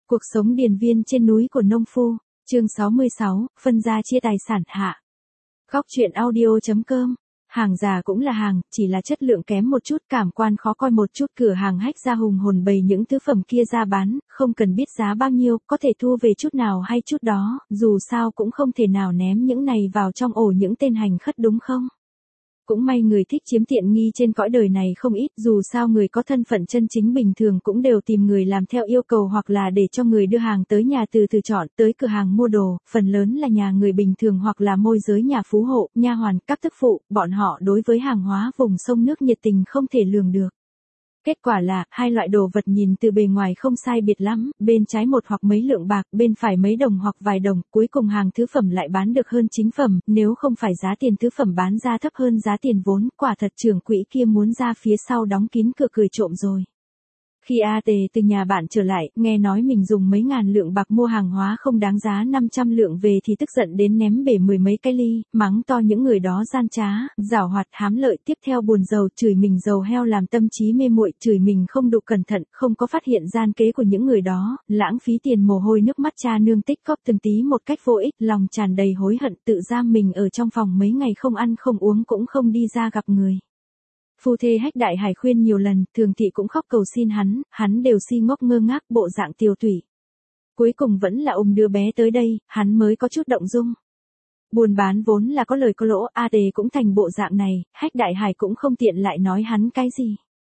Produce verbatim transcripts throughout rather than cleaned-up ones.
Cuộc sống điền viên trên núi của nông phu, chương sáu mươi sáu, phân gia chia tài sản hạ. Góc truyện audio.com. Hàng già cũng là hàng, chỉ là chất lượng kém một chút, cảm quan khó coi một chút. Cửa hàng hách gia hùng hồn bày những thứ phẩm kia ra bán, không cần biết giá bao nhiêu, có thể thu về chút nào hay chút đó, dù sao cũng không thể nào ném những này vào trong ổ những tên hành khất đúng không? Cũng may người thích chiếm tiện nghi trên cõi đời này không ít, dù sao người có thân phận chân chính bình thường cũng đều tìm người làm theo yêu cầu hoặc là để cho người đưa hàng tới nhà từ từ chọn tới cửa hàng mua đồ, phần lớn là nhà người bình thường hoặc là môi giới nhà phú hộ, nha hoàn, các tức phụ, bọn họ đối với hàng hóa vùng sông nước nhiệt tình không thể lường được. Kết quả là, hai loại đồ vật nhìn từ bề ngoài không sai biệt lắm, bên trái một hoặc mấy lượng bạc, bên phải mấy đồng hoặc vài đồng, cuối cùng hàng thứ phẩm lại bán được hơn chính phẩm, nếu không phải giá tiền thứ phẩm bán ra thấp hơn giá tiền vốn, quả thật trưởng quỹ kia muốn ra phía sau đóng kín cửa cười trộm rồi. Khi A Tề từ nhà bạn trở lại, nghe nói mình dùng mấy ngàn lượng bạc mua hàng hóa không đáng giá năm trăm lượng về thì tức giận đến ném bể mười mấy cái ly, mắng to những người đó gian trá, giảo hoạt, hám lợi, tiếp theo buồn rầu, chửi mình giàu heo làm tâm trí mê muội, chửi mình không đủ cẩn thận, không có phát hiện gian kế của những người đó, lãng phí tiền mồ hôi nước mắt cha nương tích góp từng tí một cách vô ích, lòng tràn đầy hối hận, tự giam mình ở trong phòng mấy ngày không ăn không uống cũng không đi ra gặp người. Phu thê Hách Đại Hải khuyên nhiều lần, Thường thị cũng khóc cầu xin hắn, hắn đều si ngốc ngơ ngác, bộ dạng tiều tụy. Cuối cùng vẫn là ôm đứa bé tới đây, hắn mới có chút động dung. Buôn bán vốn là có lời có lỗ, A Tề cũng thành bộ dạng này, Hách Đại Hải cũng không tiện lại nói hắn cái gì.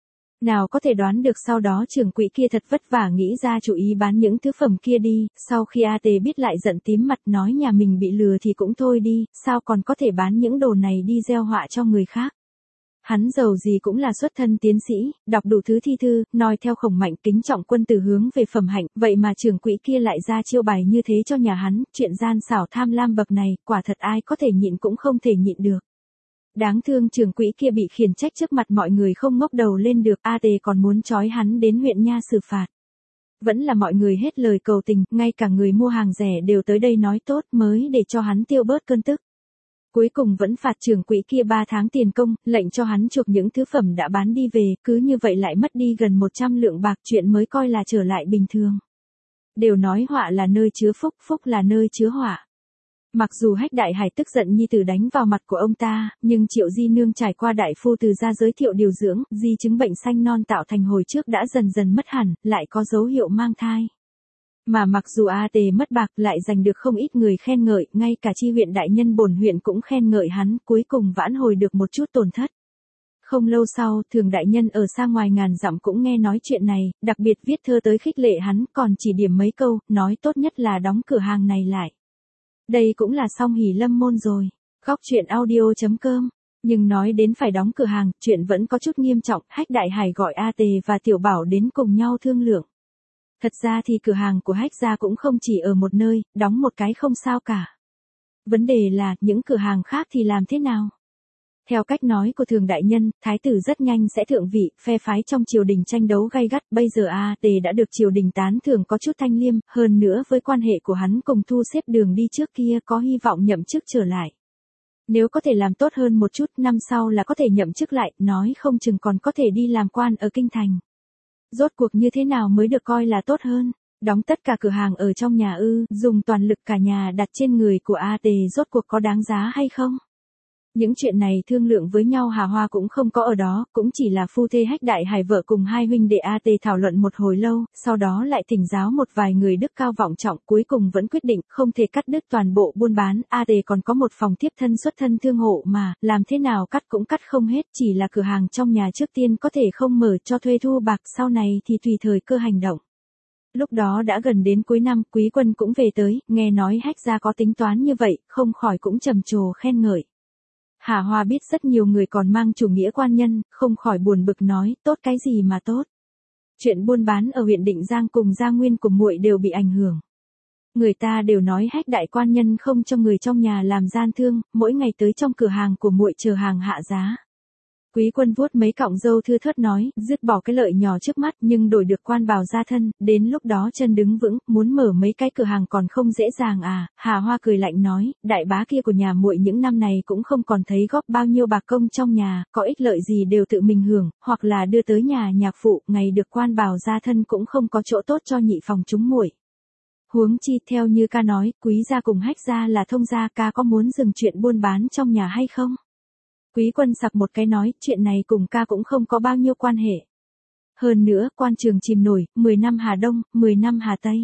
Nào có thể đoán được sau đó trưởng quỹ kia thật vất vả nghĩ ra chủ ý bán những thứ phẩm kia đi, sau khi A Tề biết lại giận tím mặt nói nhà mình bị lừa thì cũng thôi đi, sao còn có thể bán những đồ này đi gieo họa cho người khác. Hắn giàu gì cũng là xuất thân tiến sĩ, đọc đủ thứ thi thư, noi theo Khổng Mạnh kính trọng quân tử hướng về phẩm hạnh, vậy mà trưởng quỹ kia lại ra chiêu bài như thế cho nhà hắn, chuyện gian xảo tham lam bậc này, quả thật ai có thể nhịn cũng không thể nhịn được. Đáng thương trưởng quỹ kia bị khiển trách trước mặt mọi người không ngóc đầu lên được, A Tề còn muốn trói hắn đến huyện nha xử phạt. Vẫn là mọi người hết lời cầu tình, ngay cả người mua hàng rẻ đều tới đây nói tốt mới để cho hắn tiêu bớt cơn tức. Cuối cùng vẫn phạt trưởng quỹ kia ba tháng tiền công, lệnh cho hắn chuộc những thứ phẩm đã bán đi về, cứ như vậy lại mất đi gần một trăm lượng bạc, chuyện mới coi là trở lại bình thường. Đều nói họa là nơi chứa phúc, phúc là nơi chứa họa. Mặc dù Hách Đại Hải tức giận nhi tử đánh vào mặt của ông ta, nhưng Triệu Di Nương trải qua đại phu từ gia giới thiệu điều dưỡng, di chứng bệnh xanh non tạo thành hồi trước đã dần dần mất hẳn, lại có dấu hiệu mang thai. Mà mặc dù A Tề mất bạc lại giành được không ít người khen ngợi, ngay cả chi huyện đại nhân bổn huyện cũng khen ngợi hắn, cuối cùng vãn hồi được một chút tổn thất. Không lâu sau, Thường đại nhân ở xa ngoài ngàn dặm cũng nghe nói chuyện này, đặc biệt viết thơ tới khích lệ hắn, còn chỉ điểm mấy câu, nói tốt nhất là đóng cửa hàng này lại. Đây cũng là song hỷ lâm môn rồi. Góc truyện audio.com. Nhưng nói đến phải đóng cửa hàng, chuyện vẫn có chút nghiêm trọng, Hách Đại Hải gọi A Tề và Tiểu Bảo đến cùng nhau thương lượng. Thật ra thì cửa hàng của Hách gia cũng không chỉ ở một nơi, đóng một cái không sao cả. Vấn đề là, những cửa hàng khác thì làm thế nào? Theo cách nói của Thường đại nhân, thái tử rất nhanh sẽ thượng vị, phe phái trong triều đình tranh đấu gay gắt, bây giờ A Tề đã được triều đình tán thưởng có chút thanh liêm, hơn nữa với quan hệ của hắn cùng Thu Xếp Đường đi trước kia có hy vọng nhậm chức trở lại. Nếu có thể làm tốt hơn một chút, năm sau là có thể nhậm chức lại, nói không chừng còn có thể đi làm quan ở kinh thành. Rốt cuộc như thế nào mới được coi là tốt hơn? Đóng tất cả cửa hàng ở trong nhà ư, dùng toàn lực cả nhà đặt trên người của A Tề rốt cuộc có đáng giá hay không? Những chuyện này thương lượng với nhau Hà Hoa cũng không có ở đó, cũng chỉ là phu thê Hách Đại Hải vợ cùng hai huynh đệ A Tề thảo luận một hồi lâu, sau đó lại thỉnh giáo một vài người đức cao vọng trọng, cuối cùng vẫn quyết định không thể cắt đứt toàn bộ buôn bán, A Tề còn có một phòng tiếp thân xuất thân thương hộ mà, làm thế nào cắt cũng cắt không hết, chỉ là cửa hàng trong nhà trước tiên có thể không mở cho thuê thu bạc, sau này thì tùy thời cơ hành động. Lúc đó đã gần đến cuối năm, Quý Quân cũng về tới, nghe nói Hách gia có tính toán như vậy, không khỏi cũng trầm trồ khen ngợi. Hà Hoa biết rất nhiều người còn mang chủ nghĩa quan nhân, không khỏi buồn bực nói, tốt cái gì mà tốt. Chuyện buôn bán ở huyện Định Giang cùng gia nguyên của muội đều bị ảnh hưởng. Người ta đều nói Hách đại quan nhân không cho người trong nhà làm gian thương, mỗi ngày tới trong cửa hàng của muội chờ hàng hạ giá. Quý Quân vuốt mấy cọng râu thưa thớt nói, dứt bỏ cái lợi nhỏ trước mắt nhưng đổi được quan bào gia thân, đến lúc đó chân đứng vững, muốn mở mấy cái cửa hàng còn không dễ dàng à. Hà Hoa cười lạnh nói, đại bá kia của nhà muội những năm này cũng không còn thấy góp bao nhiêu bạc công trong nhà, có ích lợi gì đều tự mình hưởng, hoặc là đưa tới nhà nhạc phụ, ngày được quan bào gia thân cũng không có chỗ tốt cho nhị phòng chúng muội. Huống chi theo như ca nói, Quý gia cùng Hách gia là thông gia, ca có muốn dừng chuyện buôn bán trong nhà hay không? Quý Quân sặc một cái nói, chuyện này cùng ca cũng không có bao nhiêu quan hệ. Hơn nữa, quan trường chìm nổi, mười năm Hà Đông, mười năm Hà Tây.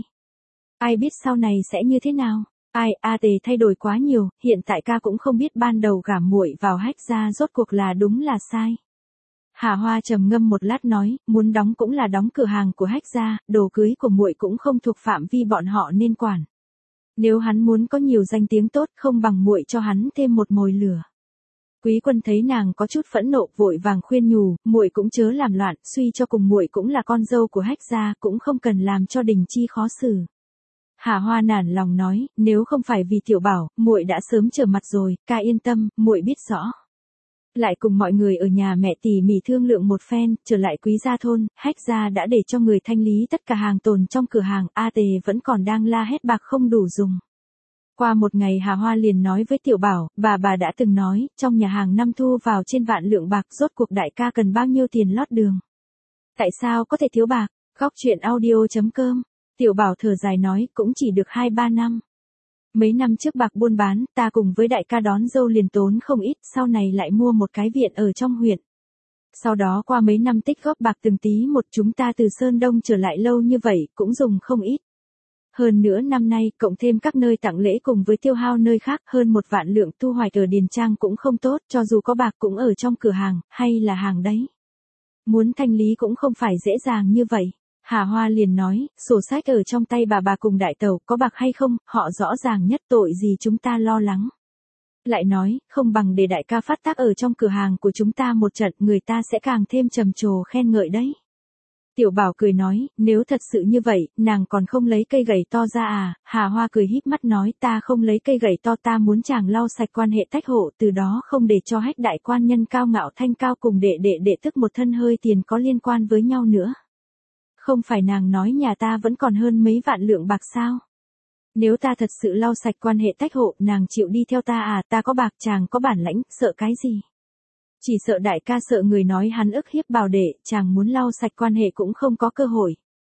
Ai biết sau này sẽ như thế nào? Ai, A Tề thay đổi quá nhiều, hiện tại ca cũng không biết ban đầu gả muội vào Hách gia rốt cuộc là đúng là sai. Hà Hoa trầm ngâm một lát nói, muốn đóng cũng là đóng cửa hàng của Hách gia, đồ cưới của muội cũng không thuộc phạm vi bọn họ nên quản. Nếu hắn muốn có nhiều danh tiếng tốt, không bằng muội cho hắn thêm một mồi lửa. Quý Quân thấy nàng có chút phẫn nộ, vội vàng khuyên nhủ, muội cũng chớ làm loạn, suy cho cùng muội cũng là con dâu của Hách gia, cũng không cần làm cho Đình Chi khó xử. Hà Hoa nản lòng nói, nếu không phải vì Tiểu Bảo, muội đã sớm trở mặt rồi, ca yên tâm, muội biết rõ. Lại cùng mọi người ở nhà mẹ tỉ mỉ thương lượng một phen, trở lại Quý gia thôn, Hách gia đã để cho người thanh lý tất cả hàng tồn trong cửa hàng, A Tề vẫn còn đang la hét bạc không đủ dùng. Qua một ngày Hà Hoa liền nói với Tiểu Bảo, bà bà đã từng nói, trong nhà hàng năm thu vào trên vạn lượng bạc, rốt cuộc đại ca cần bao nhiêu tiền lót đường. Tại sao có thể thiếu bạc? Góc truyện audio chấm com. Tiểu Bảo thở dài nói, cũng chỉ được hai ba năm. Mấy năm trước bạc buôn bán, ta cùng với đại ca đón dâu liền tốn không ít, sau này lại mua một cái viện ở trong huyện. Sau đó qua mấy năm tích góp bạc từng tí một, chúng ta từ Sơn Đông trở lại lâu như vậy, cũng dùng không ít. Hơn nữa năm nay, cộng thêm các nơi tặng lễ cùng với tiêu hao nơi khác, hơn một vạn lượng thu hoạch ở Điền Trang cũng không tốt, cho dù có bạc cũng ở trong cửa hàng, hay là hàng đấy. Muốn thanh lý cũng không phải dễ dàng như vậy. Hà Hoa liền nói, sổ sách ở trong tay bà bà cùng đại tẩu, có bạc hay không, họ rõ ràng nhất, tội gì chúng ta lo lắng. Lại nói, không bằng để đại ca phát tác ở trong cửa hàng của chúng ta một trận, người ta sẽ càng thêm trầm trồ khen ngợi đấy. Tiểu Bảo cười nói, nếu thật sự như vậy, nàng còn không lấy cây gậy to ra à? Hà Hoa cười híp mắt nói, ta không lấy cây gậy to, ta muốn chàng lau sạch quan hệ tách hộ, từ đó không để cho Hách đại quan nhân cao ngạo thanh cao cùng đệ đệ đệ tức một thân hơi tiền có liên quan với nhau nữa. Không phải nàng nói nhà ta vẫn còn hơn mấy vạn lượng bạc sao? Nếu ta thật sự lau sạch quan hệ tách hộ, nàng chịu đi theo ta à? Ta có bạc, chàng có bản lãnh, sợ cái gì? Chỉ sợ đại ca sợ người nói hắn ức hiếp Bảo đệ, chàng muốn lau sạch quan hệ cũng không có cơ hội.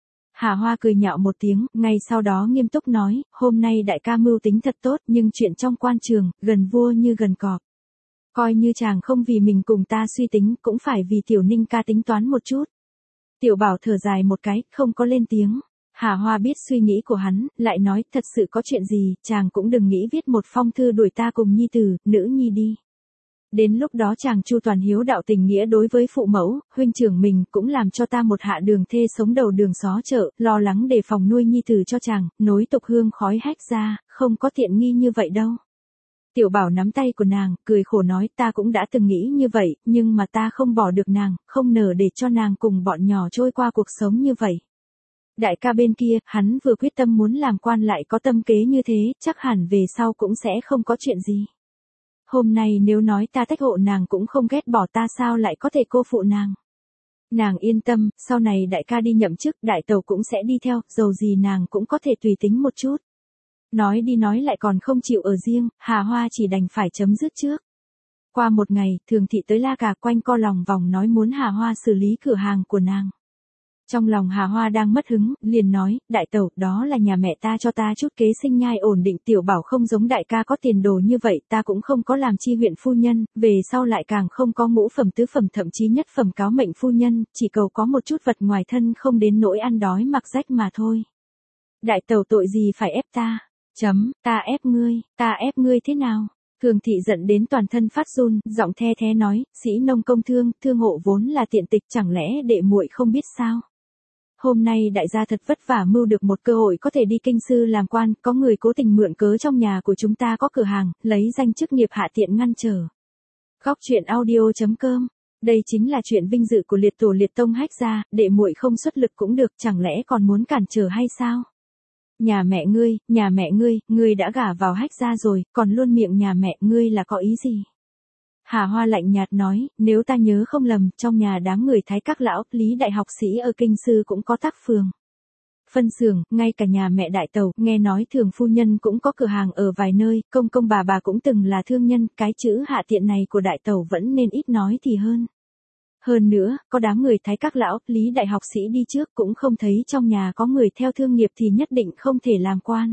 Hà Hoa cười nhạo một tiếng, ngay sau đó nghiêm túc nói, hôm nay đại ca mưu tính thật tốt, nhưng chuyện trong quan trường, gần vua như gần cọp. Coi như chàng không vì mình cùng ta suy tính, cũng phải vì Tiểu Ninh ca tính toán một chút. Tiểu Bảo thở dài một cái, không có lên tiếng. Hà Hoa biết suy nghĩ của hắn, lại nói, thật sự có chuyện gì, chàng cũng đừng nghĩ viết một phong thư đuổi ta cùng nhi tử, nữ nhi đi. Đến lúc đó chàng chu toàn hiếu đạo tình nghĩa đối với phụ mẫu, huynh trưởng mình cũng làm cho ta một hạ đường thê sống đầu đường xó chợ, lo lắng đề phòng nuôi nhi tử cho chàng, nối tục hương khói Hách ra, không có tiện nghi như vậy đâu. Tiểu Bảo nắm tay của nàng, cười khổ nói, ta cũng đã từng nghĩ như vậy, nhưng mà ta không bỏ được nàng, không nỡ để cho nàng cùng bọn nhỏ trôi qua cuộc sống như vậy. Đại ca bên kia, hắn vừa quyết tâm muốn làm quan lại có tâm kế như thế, chắc hẳn về sau cũng sẽ không có chuyện gì. Hôm nay nếu nói ta tách hộ nàng cũng không ghét bỏ ta, sao lại có thể cô phụ nàng. Nàng yên tâm, sau này đại ca đi nhậm chức, đại tẩu cũng sẽ đi theo, dầu gì nàng cũng có thể tùy tính một chút. Nói đi nói lại còn không chịu ở riêng, Hà Hoa chỉ đành phải chấm dứt trước. Qua một ngày, Thường thị tới la cà quanh co lòng vòng nói muốn Hà Hoa xử lý cửa hàng của nàng. Trong lòng Hà Hoa đang mất hứng, liền nói, đại tẩu, đó là nhà mẹ ta cho ta chút kế sinh nhai ổn định. Tiểu Bảo không giống đại ca có tiền đồ như vậy, ta cũng không có làm chi huyện phu nhân, về sau lại càng không có ngũ phẩm tứ phẩm thậm chí nhất phẩm cáo mệnh phu nhân, chỉ cầu có một chút vật ngoài thân không đến nỗi ăn đói mặc rách mà thôi. Đại tẩu tội gì phải ép ta? Chấm, ta ép ngươi, ta ép ngươi thế nào? Thường thị giận đến toàn thân phát run, giọng the thế nói, sĩ nông công thương, thương hộ vốn là tiện tịch, chẳng lẽ đệ muội không biết sao? Hôm nay đại gia thật vất vả mưu được một cơ hội có thể đi kinh sư làm quan, có người cố tình mượn cớ trong nhà của chúng ta có cửa hàng, lấy danh chức nghiệp hạ tiện ngăn trở. Góc truyện audio chấm com. Đây chính là chuyện vinh dự của liệt tổ liệt tông Hách gia, đệ muội không xuất lực cũng được, chẳng lẽ còn muốn cản trở hay sao? Nhà mẹ ngươi, nhà mẹ ngươi, ngươi đã gả vào Hách gia rồi, còn luôn miệng nhà mẹ ngươi là có ý gì? Hà Hoa lạnh nhạt nói, nếu ta nhớ không lầm, trong nhà đám người Thái các lão, Lý đại học sĩ ở kinh sư cũng có tác phường. Phân xưởng, ngay cả nhà mẹ đại tẩu, nghe nói Thường phu nhân cũng có cửa hàng ở vài nơi, công công bà bà cũng từng là thương nhân, cái chữ hạ tiện này của đại tẩu vẫn nên ít nói thì hơn. Hơn nữa, có đám người Thái các lão, Lý đại học sĩ đi trước cũng không thấy trong nhà có người theo thương nghiệp thì nhất định không thể làm quan.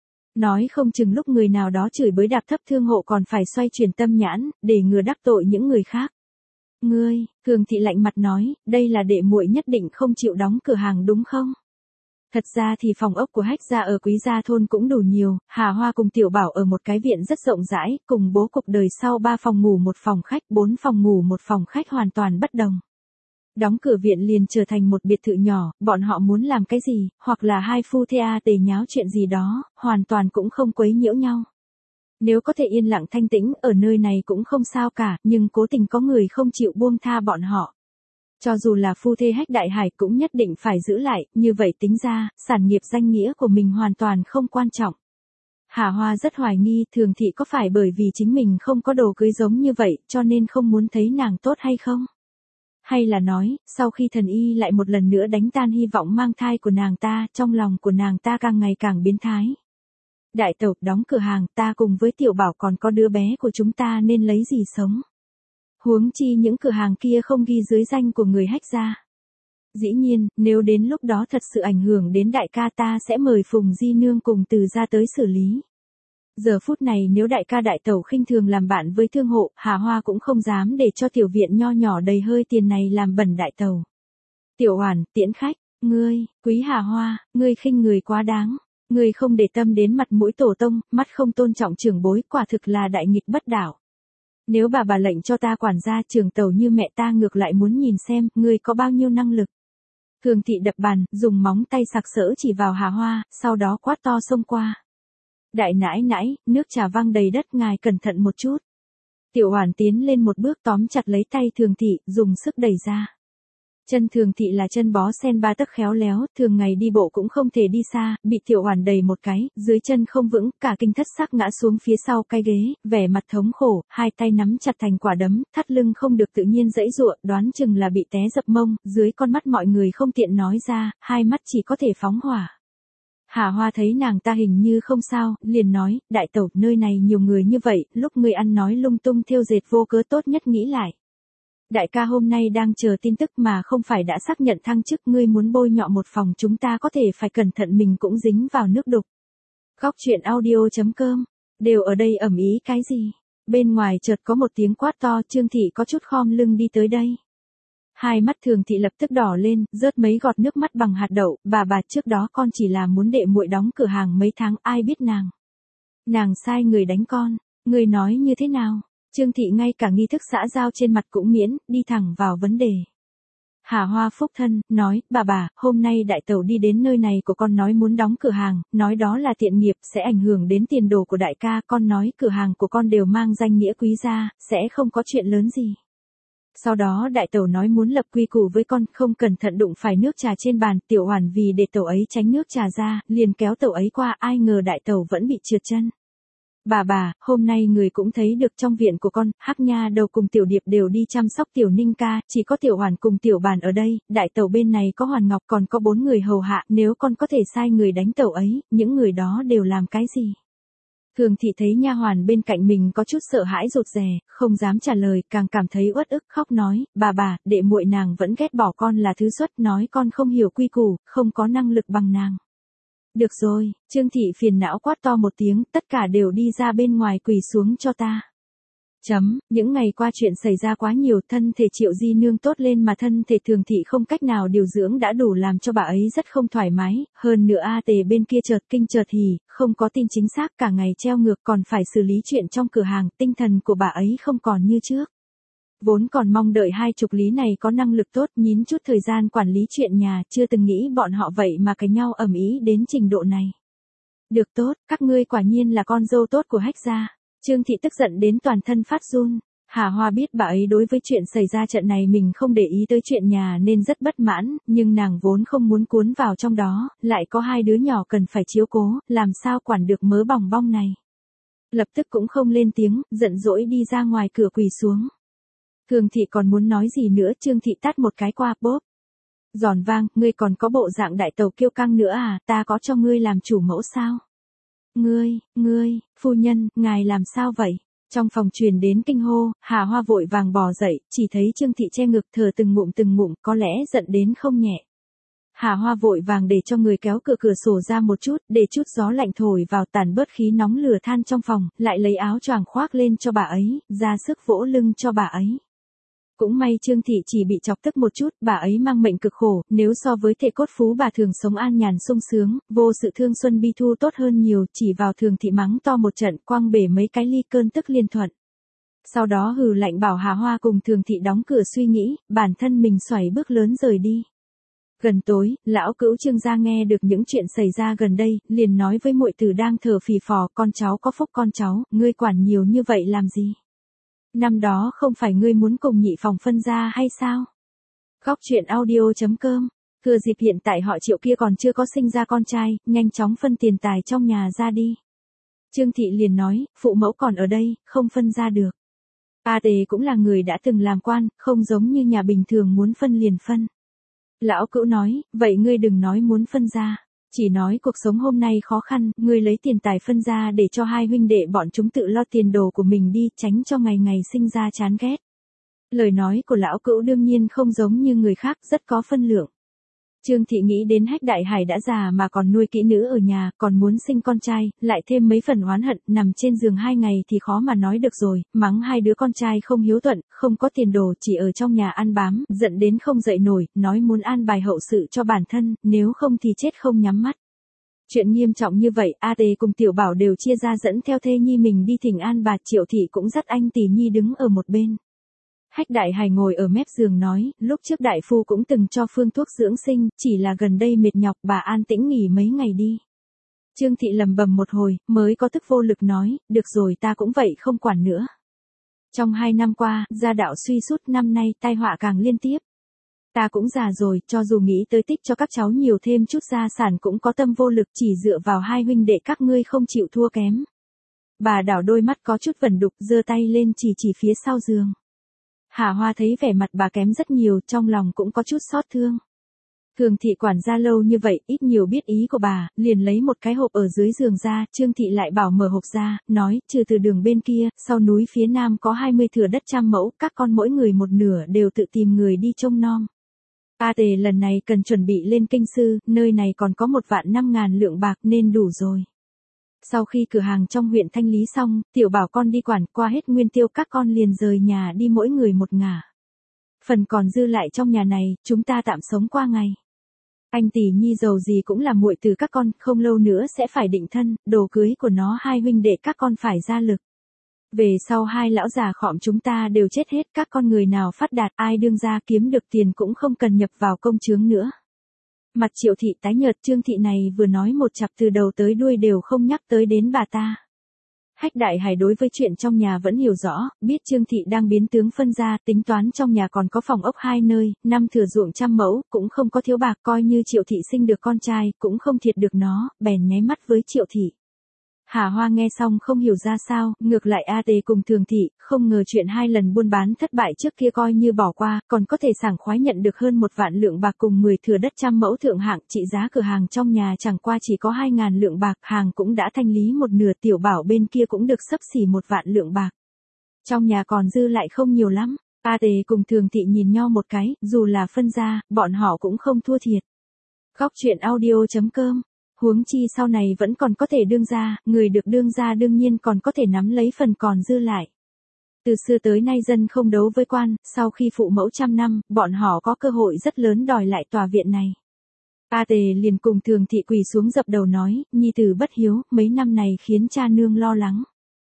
Nói không chừng lúc người nào đó chửi bới đạp thấp thương hộ còn phải xoay chuyển tâm nhãn, để ngừa đắc tội những người khác. Ngươi, Thường Thị lạnh mặt nói, đây là đệ muội nhất định không chịu đóng cửa hàng đúng không? Thật ra thì phòng ốc của Hách gia ở Quý Gia thôn cũng đủ nhiều, Hà Hoa cùng Tiểu Bảo ở một cái viện rất rộng rãi, cùng bố cục đời sau ba phòng ngủ một phòng khách, bốn phòng ngủ một phòng khách hoàn toàn bất đồng. Đóng cửa viện liền trở thành một biệt thự nhỏ, bọn họ muốn làm cái gì, hoặc là hai phu thê a tề nháo chuyện gì đó, hoàn toàn cũng không quấy nhiễu nhau. Nếu có thể yên lặng thanh tĩnh ở nơi này cũng không sao cả, nhưng cố tình có người không chịu buông tha bọn họ. Cho dù là phu thê Hách Đại Hải cũng nhất định phải giữ lại, như vậy tính ra, sản nghiệp danh nghĩa của mình hoàn toàn không quan trọng. Hà Hoa rất hoài nghi Thường Thị có phải bởi vì chính mình không có đồ cưới giống như vậy, cho nên không muốn thấy nàng tốt hay không? Hay là nói, sau khi thần y lại một lần nữa đánh tan hy vọng mang thai của nàng ta, trong lòng của nàng ta càng ngày càng biến thái. Đại tẩu, đóng cửa hàng, ta cùng với Tiểu Bảo còn có đứa bé của chúng ta nên lấy gì sống? Huống chi những cửa hàng kia không ghi dưới danh của người Hách gia. Dĩ nhiên, nếu đến lúc đó thật sự ảnh hưởng đến đại ca ta sẽ mời Phùng Di Nương cùng Từ gia tới xử lý. Giờ phút này nếu đại ca đại tẩu khinh thường làm bạn với thương hộ, Hà Hoa cũng không dám để cho tiểu viện nho nhỏ đầy hơi tiền này làm bẩn đại tẩu. Tiểu Hoàn, tiễn khách, ngươi, Quý Hà Hoa, ngươi khinh người quá đáng. Ngươi không để tâm đến mặt mũi tổ tông, mắt không tôn trọng trưởng bối, quả thực là đại nghịch bất đạo. Nếu bà bà lệnh cho ta quản gia trưởng tẩu như mẹ ta ngược lại muốn nhìn xem, ngươi có bao nhiêu năng lực. Thường Thị đập bàn, dùng móng tay sặc sỡ chỉ vào Hà Hoa, sau đó quát to xông qua. Đại nãi nãi, nước trà văng đầy đất, ngài cẩn thận một chút. Tiểu Hoàn tiến lên một bước tóm chặt lấy tay Thường Thị, dùng sức đẩy ra. Chân Thường Thị là chân bó sen ba tấc khéo léo, thường ngày đi bộ cũng không thể đi xa, bị Tiểu Hoàn đẩy một cái, dưới chân không vững, cả kinh thất xác ngã xuống phía sau cái ghế, vẻ mặt thống khổ, hai tay nắm chặt thành quả đấm, thắt lưng không được tự nhiên dãy giụa, đoán chừng là bị té dập mông, dưới con mắt mọi người không tiện nói ra, hai mắt chỉ có thể phóng hỏa. Hà Hoa thấy nàng ta hình như không sao, liền nói, đại tẩu, nơi này nhiều người như vậy, lúc ngươi ăn nói lung tung thêu dệt vô cớ tốt nhất nghĩ lại. Đại ca hôm nay đang chờ tin tức mà không phải đã xác nhận thăng chức, ngươi muốn bôi nhọ một phòng chúng ta có thể phải cẩn thận mình cũng dính vào nước đục. Góc truyện audio chấm com, đều ở đây ầm ĩ cái gì? Bên ngoài chợt có một tiếng quát to, Trương Thị có chút khom lưng đi tới đây. Hai mắt Thường Thị lập tức đỏ lên, rớt mấy giọt nước mắt bằng hạt đậu, bà bà trước đó con chỉ là muốn đệ muội đóng cửa hàng mấy tháng, ai biết nàng. Nàng sai người đánh con, người nói như thế nào? Trương Thị ngay cả nghi thức xã giao trên mặt cũng miễn, đi thẳng vào vấn đề. Hà Hoa phúc thân, nói, bà bà, hôm nay đại tẩu đi đến nơi này của con nói muốn đóng cửa hàng, nói đó là tiện nghiệp, sẽ ảnh hưởng đến tiền đồ của đại ca, con nói cửa hàng của con đều mang danh nghĩa Quý gia, sẽ không có chuyện lớn gì. Sau đó đại tẩu nói muốn lập quy củ với con, không cẩn thận đụng phải nước trà trên bàn, Tiểu Hoàn vì để tẩu ấy tránh nước trà ra, liền kéo tẩu ấy qua, ai ngờ đại tẩu vẫn bị trượt chân. Bà bà, hôm nay người cũng thấy được trong viện của con, Hắc Nha Đầu cùng Tiểu Điệp đều đi chăm sóc Tiểu Ninh ca, chỉ có Tiểu Hoàn cùng Tiểu Bàn ở đây, đại tẩu bên này có Hoàn Ngọc còn có bốn người hầu hạ, nếu con có thể sai người đánh tẩu ấy, những người đó đều làm cái gì? Thường Thị thấy nha hoàn bên cạnh mình có chút sợ hãi rụt rè, không dám trả lời, càng cảm thấy uất ức, khóc nói, bà bà, đệ muội nàng vẫn ghét bỏ con là thứ xuất, nói con không hiểu quy củ, không có năng lực bằng nàng. Được rồi, Trương Thị phiền não quát to một tiếng, tất cả đều đi ra bên ngoài quỳ xuống cho ta. Chấm, những ngày qua chuyện xảy ra quá nhiều, thân thể Triệu Di Nương tốt lên mà thân thể Thường Thị không cách nào điều dưỡng đã đủ làm cho bà ấy rất không thoải mái, hơn nữa A Tề bên kia chợt kinh chợt hỉ, không có tin chính xác, cả ngày treo ngược còn phải xử lý chuyện trong cửa hàng, tinh thần của bà ấy không còn như trước. Vốn còn mong đợi hai chục lý này có năng lực tốt, nhín chút thời gian quản lý chuyện nhà, chưa từng nghĩ bọn họ vậy mà cãi nhau ầm ĩ đến trình độ này. Được tốt, các ngươi quả nhiên là con dâu tốt của Hách gia. Trương Thị tức giận đến toàn thân phát run. Hà Hoa biết bà ấy đối với chuyện xảy ra trận này mình không để ý tới chuyện nhà nên rất bất mãn, nhưng nàng vốn không muốn cuốn vào trong đó, lại có hai đứa nhỏ cần phải chiếu cố, làm sao quản được mớ bòng bong này. Lập tức cũng không lên tiếng, giận dỗi đi ra ngoài cửa quỳ xuống. Thường Thị còn muốn nói gì nữa, Trương Thị tát một cái qua, bốp. Giòn vang, ngươi còn có bộ dạng đại tàu kiêu căng nữa à, ta có cho ngươi làm chủ mẫu sao? Ngươi, ngươi, phu nhân, ngài làm sao vậy? Trong phòng truyền đến kinh hô, Hà Hoa vội vàng bò dậy, chỉ thấy Trương Thị che ngực thở từng ngụm từng ngụm, có lẽ giận đến không nhẹ. Hà Hoa vội vàng để cho người kéo cửa cửa sổ ra một chút, để chút gió lạnh thổi vào tàn bớt khí nóng lửa than trong phòng, lại lấy áo choàng khoác lên cho bà ấy, ra sức vỗ lưng cho bà ấy. Cũng may Trương Thị chỉ bị chọc tức một chút, bà ấy mang mệnh cực khổ, nếu so với thể cốt phú bà thường sống an nhàn sung sướng, vô sự thương xuân bi thu tốt hơn nhiều, chỉ vào Thường Thị mắng to một trận, quăng bể mấy cái ly cơn tức liên thuận. Sau đó hừ lạnh bảo Hà Hoa cùng Thường Thị đóng cửa suy nghĩ, bản thân mình xoảy bước lớn rời đi. Gần tối, lão cữu Trương gia nghe được những chuyện xảy ra gần đây, liền nói với muội tử đang thở phì phò, con cháu có phúc con cháu, ngươi quản nhiều như vậy làm gì? Năm đó không phải ngươi muốn cùng nhị phòng phân ra hay sao? Góc truyện audio chấm com. Thừa dịp hiện tại họ Triệu kia còn chưa có sinh ra con trai, nhanh chóng phân tiền tài trong nhà ra đi. Trương Thị liền nói, phụ mẫu còn ở đây, không phân ra được. A Tề cũng là người đã từng làm quan, không giống như nhà bình thường muốn phân liền phân. Lão cữu nói, vậy ngươi đừng nói muốn phân ra. Chỉ nói cuộc sống hôm nay khó khăn, ngươi lấy tiền tài phân ra để cho hai huynh đệ bọn chúng tự lo tiền đồ của mình đi, tránh cho ngày ngày sinh ra chán ghét. Lời nói của lão cữu đương nhiên không giống như người khác, rất có phân lượng. Trương Thị nghĩ đến Hách Đại Hải đã già mà còn nuôi kỹ nữ ở nhà, còn muốn sinh con trai, lại thêm mấy phần oán hận, nằm trên giường hai ngày thì khó mà nói được rồi, mắng hai đứa con trai không hiếu thuận, không có tiền đồ, chỉ ở trong nhà ăn bám, giận đến không dậy nổi, nói muốn an bài hậu sự cho bản thân, nếu không thì chết không nhắm mắt. Chuyện nghiêm trọng như vậy, A Tề cùng Tiểu Bảo đều chia ra dẫn theo thê nhi mình đi thỉnh an bà. Triệu Thị cũng dắt anh tỷ nhi đứng ở một bên. Hách Đại Hải ngồi ở mép giường nói, lúc trước đại phu cũng từng cho phương thuốc dưỡng sinh, chỉ là gần đây mệt nhọc, bà an tĩnh nghỉ mấy ngày đi. Trương Thị lầm bầm một hồi, mới có tức vô lực nói, được rồi ta cũng vậy không quản nữa. Trong hai năm qua, gia đạo suy sút, năm nay tai họa càng liên tiếp. Ta cũng già rồi, cho dù nghĩ tới tích cho các cháu nhiều thêm chút gia sản cũng có tâm vô lực, chỉ dựa vào hai huynh đệ các ngươi không chịu thua kém. Bà đảo đôi mắt có chút vẩn đục, giơ tay lên chỉ chỉ phía sau giường. Hà Hoa thấy vẻ mặt bà kém rất nhiều, trong lòng cũng có chút xót thương. Thường Thị quản gia lâu như vậy, ít nhiều biết ý của bà, liền lấy một cái hộp ở dưới giường ra, Trương Thị lại bảo mở hộp ra, nói, trừ từ đường bên kia, sau núi phía nam có hai mươi thửa đất trăm mẫu, các con mỗi người một nửa đều tự tìm người đi trông nom. A Tề lần này cần chuẩn bị lên kinh sư, nơi này còn có một vạn năm ngàn lượng bạc nên đủ rồi. Sau khi cửa hàng trong huyện thanh lý xong, Tiểu Bảo con đi quản, qua hết nguyên tiêu các con liền rời nhà đi mỗi người một ngả. Phần còn dư lại trong nhà này, chúng ta tạm sống qua ngày. Anh tỷ nhi giàu gì cũng là muội từ các con, không lâu nữa sẽ phải định thân, đồ cưới của nó hai huynh đệ các con phải ra lực. Về sau hai lão già khọm chúng ta đều chết hết, các con người nào phát đạt, ai đương ra kiếm được tiền cũng không cần nhập vào công chướng nữa. Mặt Triệu Thị tái nhợt, Trương Thị này vừa nói một chặp từ đầu tới đuôi đều không nhắc tới đến bà ta. Hách Đại Hải đối với chuyện trong nhà vẫn hiểu rõ, biết Trương Thị đang biến tướng phân ra, tính toán trong nhà còn có phòng ốc hai nơi, năm thửa ruộng trăm mẫu, cũng không có thiếu bạc, coi như Triệu Thị sinh được con trai, cũng không thiệt được nó, bèn nháy mắt với Triệu Thị. Hà Hoa nghe xong không hiểu ra sao, ngược lại A Tề cùng Thường Thị, không ngờ chuyện hai lần buôn bán thất bại trước kia coi như bỏ qua, còn có thể sảng khoái nhận được hơn một vạn lượng bạc cùng mười thửa đất trăm mẫu thượng hạng, trị giá cửa hàng trong nhà chẳng qua chỉ có hai ngàn lượng bạc, hàng cũng đã thanh lý một nửa, Tiểu Bảo bên kia cũng được xấp xỉ một vạn lượng bạc. Trong nhà còn dư lại không nhiều lắm, A Tề cùng Thường Thị nhìn nhau một cái, dù là phân ra, bọn họ cũng không thua thiệt. Góc truyện audio chấm com. Huống chi sau này vẫn còn có thể đương gia, người được đương gia đương nhiên còn có thể nắm lấy phần còn dư lại. Từ xưa tới nay dân không đấu với quan, sau khi phụ mẫu trăm năm, bọn họ có cơ hội rất lớn đòi lại tòa viện này. A Tề liền cùng Thường Thị quỳ xuống dập đầu nói, nhi tử bất hiếu, mấy năm này khiến cha nương lo lắng.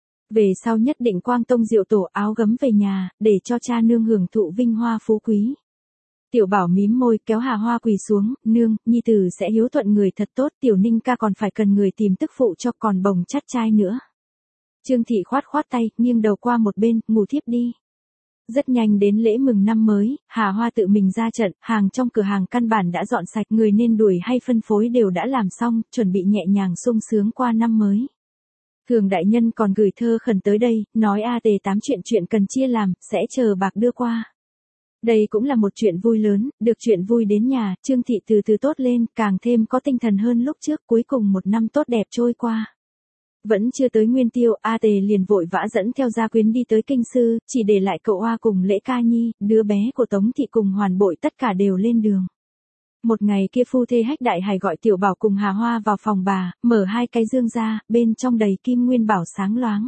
Về sau nhất định quang tông diệu tổ, áo gấm về nhà, để cho cha nương hưởng thụ vinh hoa phú quý. Tiểu Bảo mím môi kéo Hà Hoa quỳ xuống, nương, nhi tử sẽ hiếu thuận người thật tốt, Tiểu Ninh ca còn phải cần người tìm tức phụ cho, còn bồng chắt trai nữa. Trương Thị khoát khoát tay, nghiêng đầu qua một bên, ngủ thiếp đi. Rất nhanh đến lễ mừng năm mới, Hà Hoa tự mình ra trận, hàng trong cửa hàng căn bản đã dọn sạch, người nên đuổi hay phân phối đều đã làm xong, chuẩn bị nhẹ nhàng sung sướng qua năm mới. Thường đại nhân còn gửi thơ khẩn tới đây, nói A Tề tám chuyện chuyện cần chia làm, sẽ chờ bạc đưa qua. Đây cũng là một chuyện vui lớn, được chuyện vui đến nhà, Trương Thị từ từ tốt lên, càng thêm có tinh thần hơn lúc trước, cuối cùng một năm tốt đẹp trôi qua. Vẫn chưa tới Nguyên Tiêu, A Tề liền vội vã dẫn theo gia quyến đi tới kinh sư, chỉ để lại cậu Oa cùng Lễ Ca Nhi, đứa bé của Tống thị cùng Hoàn Bội tất cả đều lên đường. Một ngày kia phu thê Hách Đại Hải gọi Tiểu Bảo cùng Hà Hoa vào phòng bà, mở hai cái dương ra, bên trong đầy kim nguyên bảo sáng loáng.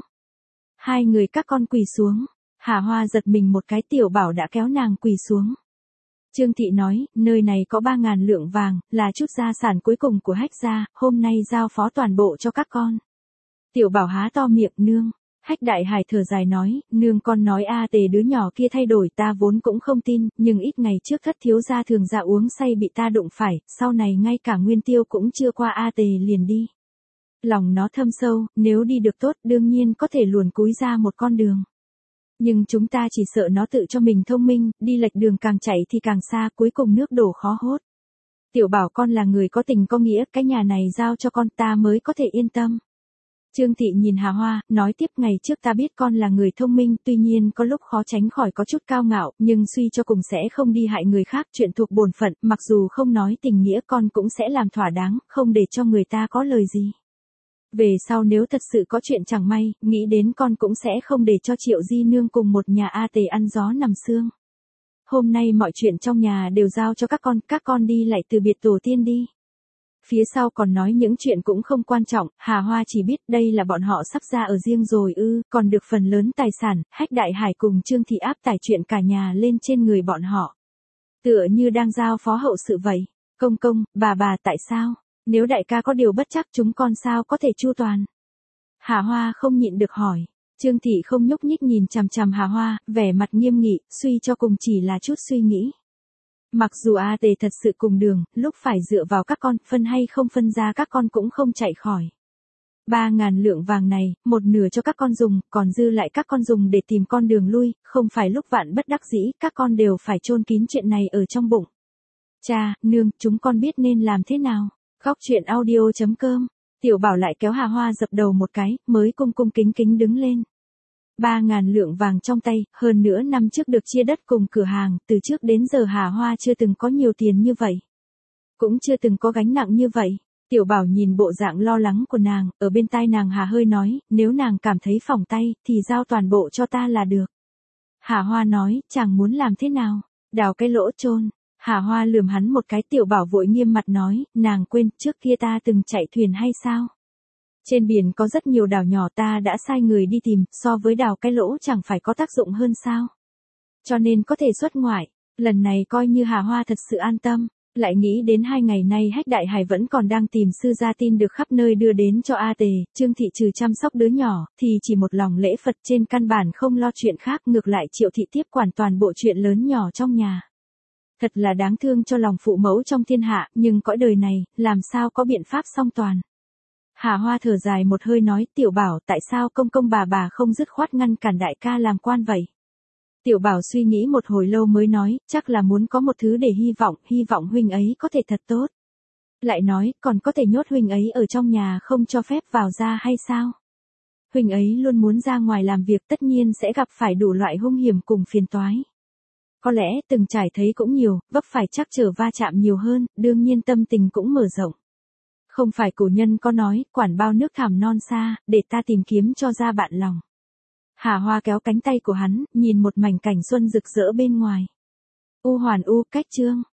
Hai người các con quỳ xuống, Hà Hoa giật mình một cái, Tiểu Bảo đã kéo nàng quỳ xuống. Trương Thị nói, nơi này có ba ngàn lượng vàng, là chút gia sản cuối cùng của Hách gia, hôm nay giao phó toàn bộ cho các con. Tiểu Bảo há to miệng, nương. Hách Đại Hải thở dài nói, nương con nói A Tề đứa nhỏ kia thay đổi ta vốn cũng không tin, nhưng ít ngày trước thất thiếu gia thường ra uống say bị ta đụng phải, sau này ngay cả Nguyên Tiêu cũng chưa qua A Tề liền đi. Lòng nó thâm sâu, nếu đi được tốt đương nhiên có thể luồn cúi ra một con đường. Nhưng chúng ta chỉ sợ nó tự cho mình thông minh, đi lệch đường càng chạy thì càng xa, cuối cùng nước đổ khó hốt. Tiểu Bảo con là người có tình có nghĩa, cái nhà này giao cho con ta mới có thể yên tâm. Trương Thị nhìn Hà Hoa, nói tiếp, ngày trước ta biết con là người thông minh, tuy nhiên có lúc khó tránh khỏi có chút cao ngạo, nhưng suy cho cùng sẽ không đi hại người khác, chuyện thuộc bổn phận, mặc dù không nói tình nghĩa con cũng sẽ làm thỏa đáng, không để cho người ta có lời gì. Về sau nếu thật sự có chuyện chẳng may, nghĩ đến con cũng sẽ không để cho Triệu Di Nương cùng một nhà A Tề ăn gió nằm sương. Hôm nay mọi chuyện trong nhà đều giao cho các con, các con đi lại từ biệt tổ tiên đi. Phía sau còn nói những chuyện cũng không quan trọng, Hà Hoa chỉ biết đây là bọn họ sắp ra ở riêng rồi ư, còn được phần lớn tài sản, Hách Đại Hải cùng Trương Thị áp tải chuyện cả nhà lên trên người bọn họ. Tựa như đang giao phó hậu sự vậy. Công công, bà bà tại sao? Nếu đại ca có điều bất chắc chúng con sao có thể chu toàn? Hà Hoa không nhịn được hỏi. Trương Thị không nhúc nhích nhìn chằm chằm Hà Hoa, vẻ mặt nghiêm nghị, suy cho cùng chỉ là chút suy nghĩ. Mặc dù A Tề thật sự cùng đường, lúc phải dựa vào các con, phân hay không phân ra các con cũng không chạy khỏi. Ba ngàn lượng vàng này, một nửa cho các con dùng, còn dư lại các con dùng để tìm con đường lui, không phải lúc vạn bất đắc dĩ, các con đều phải chôn kín chuyện này ở trong bụng. Cha, nương, chúng con biết nên làm thế nào? Khóc chuyện audio chấm com. Tiểu Bảo lại kéo Hà Hoa dập đầu một cái, mới cung cung kính kính đứng lên. Ba ngàn lượng vàng trong tay, hơn nữa năm trước được chia đất cùng cửa hàng, từ trước đến giờ Hà Hoa chưa từng có nhiều tiền như vậy. Cũng chưa từng có gánh nặng như vậy. Tiểu Bảo nhìn bộ dạng lo lắng của nàng, ở bên tai nàng Hà hơi nói, nếu nàng cảm thấy phỏng tay, thì giao toàn bộ cho ta là được. Hà Hoa nói, chàng muốn làm thế nào? Đào cái lỗ chôn. Hà Hoa lườm hắn một cái, Tiểu Bảo vội nghiêm mặt nói, nàng quên, trước kia ta từng chạy thuyền hay sao? Trên biển có rất nhiều đảo nhỏ ta đã sai người đi tìm, so với đào cái lỗ chẳng phải có tác dụng hơn sao? Cho nên có thể xuất ngoại, lần này coi như Hà Hoa thật sự an tâm, lại nghĩ đến hai ngày nay Hách Đại Hải vẫn còn đang tìm sư gia tin được khắp nơi đưa đến cho A Tề, Trương Thị trừ chăm sóc đứa nhỏ, thì chỉ một lòng lễ Phật trên căn bản không lo chuyện khác, ngược lại Triệu Thị tiếp quản toàn bộ chuyện lớn nhỏ trong nhà. Thật là đáng thương cho lòng phụ mẫu trong thiên hạ, nhưng cõi đời này, làm sao có biện pháp song toàn. Hà Hoa thở dài một hơi nói, Tiểu Bảo, tại sao công công bà bà không dứt khoát ngăn cản đại ca làm quan vậy? Tiểu Bảo suy nghĩ một hồi lâu mới nói, chắc là muốn có một thứ để hy vọng, hy vọng huynh ấy có thể thật tốt. Lại nói, còn có thể nhốt huynh ấy ở trong nhà không cho phép vào ra hay sao? Huynh ấy luôn muốn ra ngoài làm việc, tất nhiên sẽ gặp phải đủ loại hung hiểm cùng phiền toái. Có lẽ từng trải thấy cũng nhiều, vấp phải trắc trở va chạm nhiều hơn, đương nhiên tâm tình cũng mở rộng. Không phải cổ nhân có nói, quản bao nước thẳm non xa, để ta tìm kiếm cho ra bạn lòng. Hà Hoa kéo cánh tay của hắn, nhìn một mảnh cảnh xuân rực rỡ bên ngoài. U hoàn u, cách chương.